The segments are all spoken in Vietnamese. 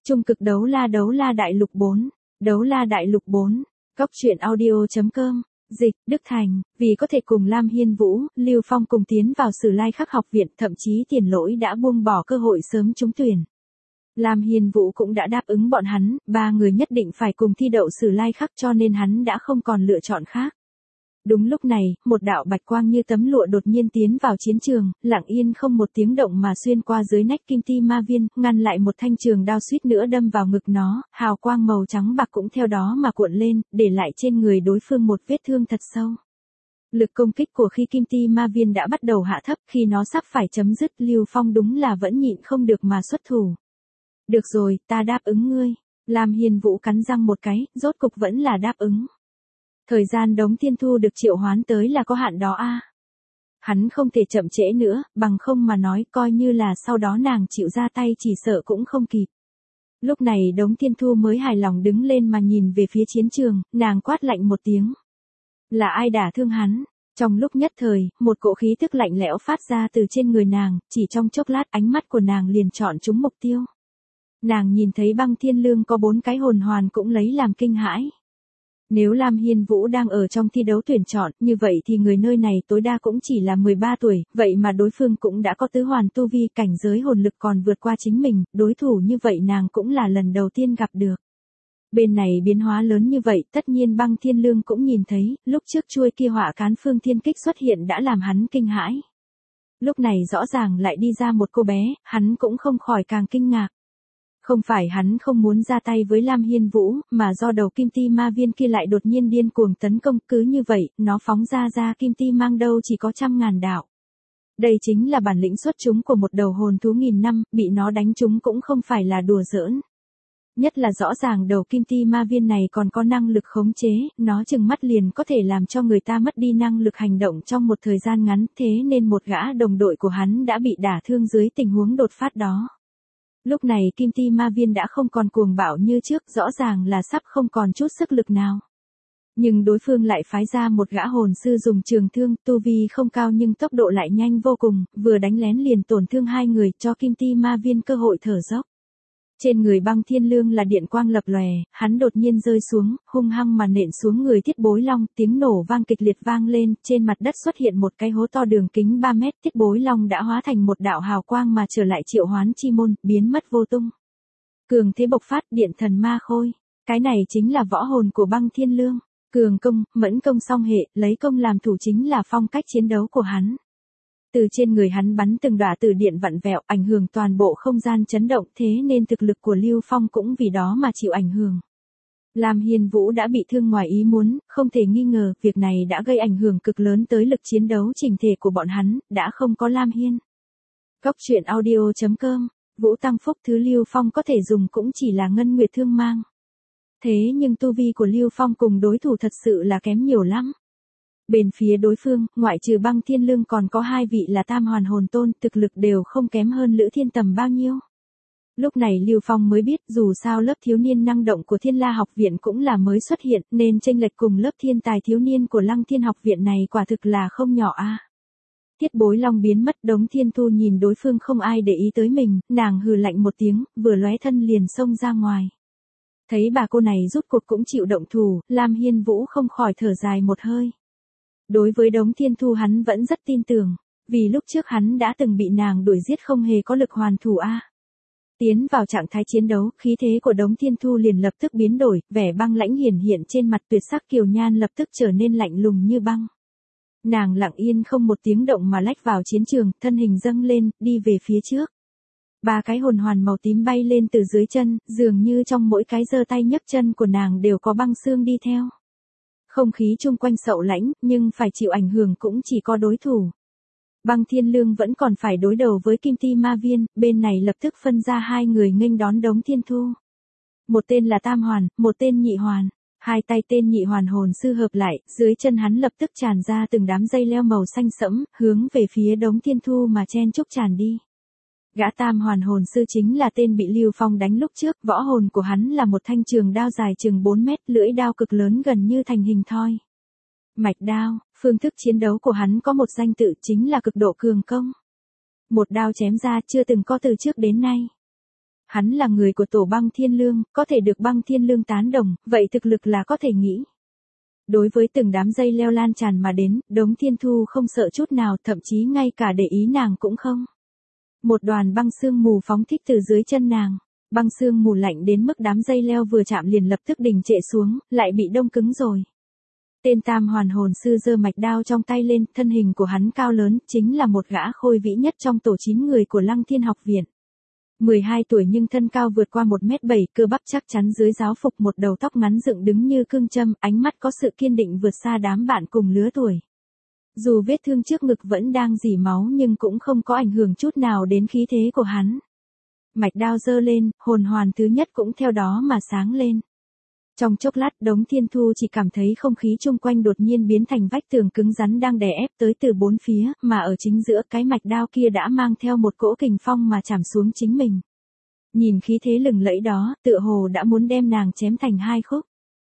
Trung cực đấu la đại lục 4. Đấu la đại lục 4. Góc truyện audio.com. Dịch, Đức Thành, vì có thể cùng Lam Hiên Vũ, Lưu Phong cùng tiến vào Sử Lai Khắc học viện, thậm chí Tiền Lỗi đã buông bỏ cơ hội sớm trúng tuyển. Lam Hiên Vũ cũng đã đáp ứng bọn hắn, ba người nhất định phải cùng thi đậu Sử Lai Khắc, cho nên hắn đã không còn lựa chọn khác. Đúng lúc này, một đạo bạch quang như tấm lụa đột nhiên tiến vào chiến trường, lặng yên không một tiếng động mà xuyên qua dưới nách Kim Ti Ma Viên, ngăn lại một thanh trường đao suýt nữa đâm vào ngực nó, hào quang màu trắng bạc cũng theo đó mà cuộn lên, để lại trên người đối phương một vết thương thật sâu. Lực công kích của khi Kim Ti Ma Viên đã bắt đầu hạ thấp, khi nó sắp phải chấm dứt, Lưu Phong đúng là vẫn nhịn không được mà xuất thủ. Được rồi, ta đáp ứng ngươi. Lam Hiên Vũ cắn răng một cái, rốt cục vẫn là đáp ứng. Thời gian Đống Thiên Thu được triệu hoán tới là có hạn đó a. Hắn không thể chậm trễ nữa, bằng không mà nói coi như là sau đó nàng chịu ra tay chỉ sợ cũng không kịp. Lúc này Đống Thiên Thu mới hài lòng đứng lên mà nhìn về phía chiến trường, nàng quát lạnh một tiếng. Là ai đả thương hắn? Trong lúc nhất thời, một cỗ khí tức lạnh lẽo phát ra từ trên người nàng, chỉ trong chốc lát ánh mắt của nàng liền chọn trúng mục tiêu. Nàng nhìn thấy Băng Thiên Lương có 4 cái hồn hoàn cũng lấy làm kinh hãi. Nếu Lam Hiên Vũ đang ở trong thi đấu tuyển chọn, như vậy thì người nơi này tối đa cũng chỉ là 13 tuổi, vậy mà đối phương cũng đã có tứ hoàn tu vi, cảnh giới hồn lực còn vượt qua chính mình, đối thủ như vậy nàng cũng là lần đầu tiên gặp được. Bên này biến hóa lớn như vậy, tất nhiên Băng Thiên Lương cũng nhìn thấy, lúc trước chuôi kia hỏa cán phương thiên kích xuất hiện đã làm hắn kinh hãi. Lúc này rõ ràng lại đi ra một cô bé, hắn cũng không khỏi càng kinh ngạc. Không phải hắn không muốn ra tay với Lam Hiên Vũ, mà do đầu Kim Ti Ma Viên kia lại đột nhiên điên cuồng tấn công, cứ như vậy, nó phóng ra Kim Ti mang đâu chỉ có 100.000 đạo. Đây chính là bản lĩnh xuất chúng của một đầu hồn thú 1000 năm, bị nó đánh trúng cũng không phải là đùa giỡn. Nhất là rõ ràng đầu Kim Ti Ma Viên này còn có năng lực khống chế, nó chừng mắt liền có thể làm cho người ta mất đi năng lực hành động trong một thời gian ngắn, thế nên một gã đồng đội của hắn đã bị đả thương dưới tình huống đột phát đó. Lúc này Kim Ti Ma Viên đã không còn cuồng bạo như trước, rõ ràng là sắp không còn chút sức lực nào. Nhưng đối phương lại phái ra một gã hồn sư dùng trường thương, tu vi không cao nhưng tốc độ lại nhanh vô cùng, vừa đánh lén liền tổn thương 2 người, cho Kim Ti Ma Viên cơ hội thở dốc. Trên người Băng Thiên Lương là điện quang lập lòe, hắn đột nhiên rơi xuống, hung hăng mà nện xuống người Thiết Bối Long, tiếng nổ vang kịch liệt vang lên, trên mặt đất xuất hiện một cái hố to đường kính 3 mét, Thiết Bối Long đã hóa thành một đạo hào quang mà trở lại triệu hoán chi môn, biến mất vô tung. Cường thế bộc phát, điện thần ma khôi, cái này chính là võ hồn của Băng Thiên Lương, cường công, mẫn công song hệ, lấy công làm thủ chính là phong cách chiến đấu của hắn. Từ trên người hắn bắn từng đỏa tử điện vặn vẹo, ảnh hưởng toàn bộ không gian chấn động, thế nên thực lực của Lưu Phong cũng vì đó mà chịu ảnh hưởng. Lam Hiên Vũ đã bị thương ngoài ý muốn, không thể nghi ngờ, việc này đã gây ảnh hưởng cực lớn tới lực chiến đấu chỉnh thể của bọn hắn, đã không có Lam Hiên. Góc truyện audio.com, Vũ tăng phúc thứ Lưu Phong có thể dùng cũng chỉ là ngân nguyệt thương mang. Thế nhưng tu vi của Lưu Phong cùng đối thủ thật sự là kém nhiều lắm. Bên phía đối phương, ngoại trừ Băng Thiên Lương còn có 2 vị là tam hoàn hồn tôn, thực lực đều không kém hơn Lữ Thiên Tầm bao nhiêu. Lúc này Lưu Phong mới biết dù sao lớp thiếu niên năng động của Thiên La học viện cũng là mới xuất hiện, nên chênh lệch cùng lớp thiên tài thiếu niên của Lăng Thiên học viện này quả thực là không nhỏ a. Thiết Bối Long biến mất, Đống Thiên Thu nhìn đối phương không ai để ý tới mình, nàng hừ lạnh một tiếng, vừa lóe thân liền xông ra ngoài. Thấy bà cô này rút cuộc cũng chịu động thủ, Lam Hiên Vũ không khỏi thở dài một hơi. Đối với Đống Thiên Thu hắn vẫn rất tin tưởng, vì lúc trước hắn đã từng bị nàng đuổi giết không hề có lực hoàn thủ a. Tiến vào trạng thái chiến đấu, khí thế của Đống Thiên Thu liền lập tức biến đổi, vẻ băng lãnh hiển hiện trên mặt, tuyệt sắc kiều nhan lập tức trở nên lạnh lùng như băng. Nàng lặng yên không một tiếng động mà lách vào chiến trường, thân hình dâng lên, đi về phía trước. 3 cái hồn hoàn màu tím bay lên từ dưới chân, dường như trong mỗi cái giơ tay nhấc chân của nàng đều có băng xương đi theo. Không khí chung quanh sậu lãnh, nhưng phải chịu ảnh hưởng cũng chỉ có đối thủ. Băng Thiên Lương vẫn còn phải đối đầu với Kim Ti Ma Viên, bên này lập tức phân ra 2 người nghênh đón Đống Thiên Thu. Một tên là tam hoàn, một tên nhị hoàn. 2 tay tên nhị hoàn hồn sư hợp lại, dưới chân hắn lập tức tràn ra từng đám dây leo màu xanh sẫm, hướng về phía Đống Thiên Thu mà chen chúc tràn đi. Gã tam hoàn hồn sư chính là tên bị Lưu Phong đánh lúc trước, võ hồn của hắn là một thanh trường đao dài chừng 4 mét, lưỡi đao cực lớn gần như thành hình thoi. Mạch đao, phương thức chiến đấu của hắn có một danh tự chính là cực độ cường công. Một đao chém ra chưa từng có từ trước đến nay. Hắn là người của tổ Băng Thiên Lương, có thể được Băng Thiên Lương tán đồng, vậy thực lực là có thể nghĩ. Đối với từng đám dây leo lan tràn mà đến, Đống Thiên Thu không sợ chút nào, thậm chí ngay cả để ý nàng cũng không. Một đoàn băng sương mù phóng thích từ dưới chân nàng. Băng sương mù lạnh đến mức đám dây leo vừa chạm liền lập tức đình trệ xuống, lại bị đông cứng rồi. Tên Tam Hoàn Hồn Sư giơ mạch đao trong tay lên, thân hình của hắn cao lớn, chính là một gã khôi vĩ nhất trong tổ 9 người của Lăng Thiên học viện. 12 tuổi nhưng thân cao vượt qua 1m7, cơ bắp chắc chắn dưới giáo phục, một đầu tóc ngắn dựng đứng như cương châm, ánh mắt có sự kiên định vượt xa đám bạn cùng lứa tuổi. Dù vết thương trước ngực vẫn đang rỉ máu nhưng cũng không có ảnh hưởng chút nào đến khí thế của hắn. Mạch đao giơ lên, hồn hoàn thứ nhất cũng theo đó mà sáng lên. Trong chốc lát Đống Thiên Thu chỉ cảm thấy không khí chung quanh đột nhiên biến thành vách tường cứng rắn đang đè ép tới từ bốn phía, mà ở chính giữa cái mạch đao kia đã mang theo một cỗ kình phong mà chạm xuống chính mình. Nhìn khí thế lừng lẫy đó, tựa hồ đã muốn đem nàng chém thành hai khúc.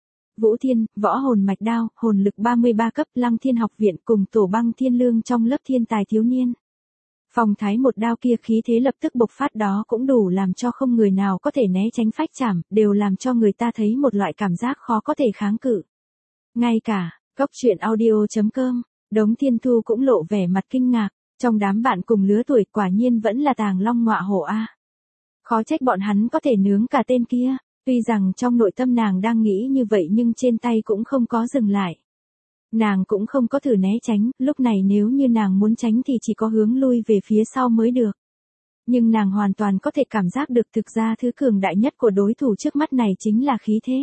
Vũ Thiên, võ hồn mạch đao, hồn lực 33 cấp, Lăng Thiên học viện cùng tổ Băng Thiên Lương trong lớp thiên tài thiếu niên. Phong thái một đao kia khí thế lập tức bộc phát đó cũng đủ làm cho không người nào có thể né tránh phách chạm, đều làm cho người ta thấy một loại cảm giác khó có thể kháng cự. Ngay cả, Cốc Truyện Audio.com, Đống Thiên Thu cũng lộ vẻ mặt kinh ngạc, trong đám bạn cùng lứa tuổi quả nhiên vẫn là Tàng Long Ngọa Hổ a. Khó trách bọn hắn có thể nướng cả tên kia, tuy rằng trong nội tâm nàng đang nghĩ như vậy nhưng trên tay cũng không có dừng lại. Nàng cũng không có thử né tránh, lúc này nếu như nàng muốn tránh thì chỉ có hướng lui về phía sau mới được. Nhưng nàng hoàn toàn có thể cảm giác được thực ra thứ cường đại nhất của đối thủ trước mắt này chính là khí thế.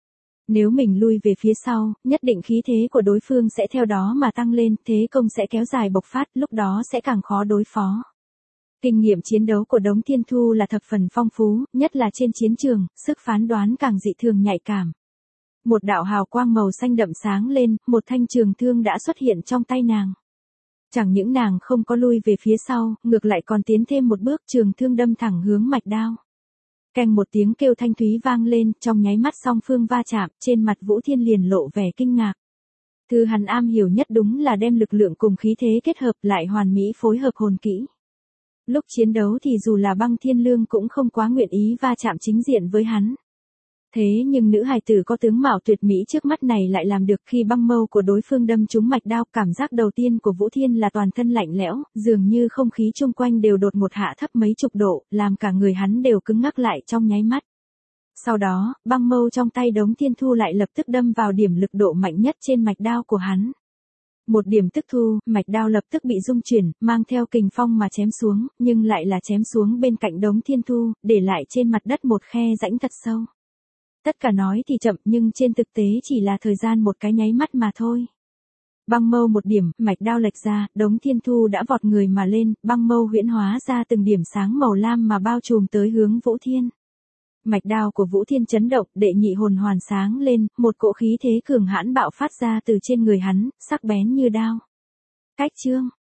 Nếu mình lui về phía sau, nhất định khí thế của đối phương sẽ theo đó mà tăng lên, thế công sẽ kéo dài bộc phát, lúc đó sẽ càng khó đối phó. Kinh nghiệm chiến đấu của Đống Thiên Thu là thập phần phong phú, nhất là trên chiến trường, sức phán đoán càng dị thường nhạy cảm. Một đạo hào quang màu xanh đậm sáng lên, một thanh trường thương đã xuất hiện trong tay nàng. Chẳng những nàng không có lui về phía sau, ngược lại còn tiến thêm một bước, trường thương đâm thẳng hướng mạch đao. Keng một tiếng kêu thanh thúy vang lên, trong nháy mắt song phương va chạm, trên mặt Vũ Thiên liền lộ vẻ kinh ngạc. Thứ hắn am hiểu nhất đúng là đem lực lượng cùng khí thế kết hợp lại hoàn mỹ phối hợp hồn kỹ. Lúc chiến đấu thì dù là Băng Thiên Lương cũng không quá nguyện ý va chạm chính diện với hắn. Thế nhưng nữ hài tử có tướng mạo tuyệt mỹ trước mắt này lại làm được. Khi băng mâu của đối phương đâm trúng mạch đao, cảm giác đầu tiên của Vũ Thiên là toàn thân lạnh lẽo, dường như không khí chung quanh đều đột ngột hạ thấp mấy chục độ, làm cả người hắn đều cứng ngắc lại trong nháy mắt. Sau đó, băng mâu trong tay Đống Thiên Thu lại lập tức đâm vào điểm lực độ mạnh nhất trên mạch đao của hắn. Một điểm tức thu, mạch đao lập tức bị rung chuyển, mang theo kình phong mà chém xuống, nhưng lại là chém xuống bên cạnh Đống Thiên Thu, để lại trên mặt đất một khe rãnh thật sâu. Tất cả nói thì chậm nhưng trên thực tế chỉ là thời gian một cái nháy mắt mà thôi. Băng mâu một điểm, mạch đao lệch ra, Đống Thiên Thu đã vọt người mà lên, băng mâu huyễn hóa ra từng điểm sáng màu lam mà bao trùm tới hướng Vũ Thiên. Mạch đao của Vũ Thiên chấn động, đệ nhị hồn hoàn sáng lên, một cỗ khí thế cường hãn bạo phát ra từ trên người hắn, sắc bén như đao. Cách chương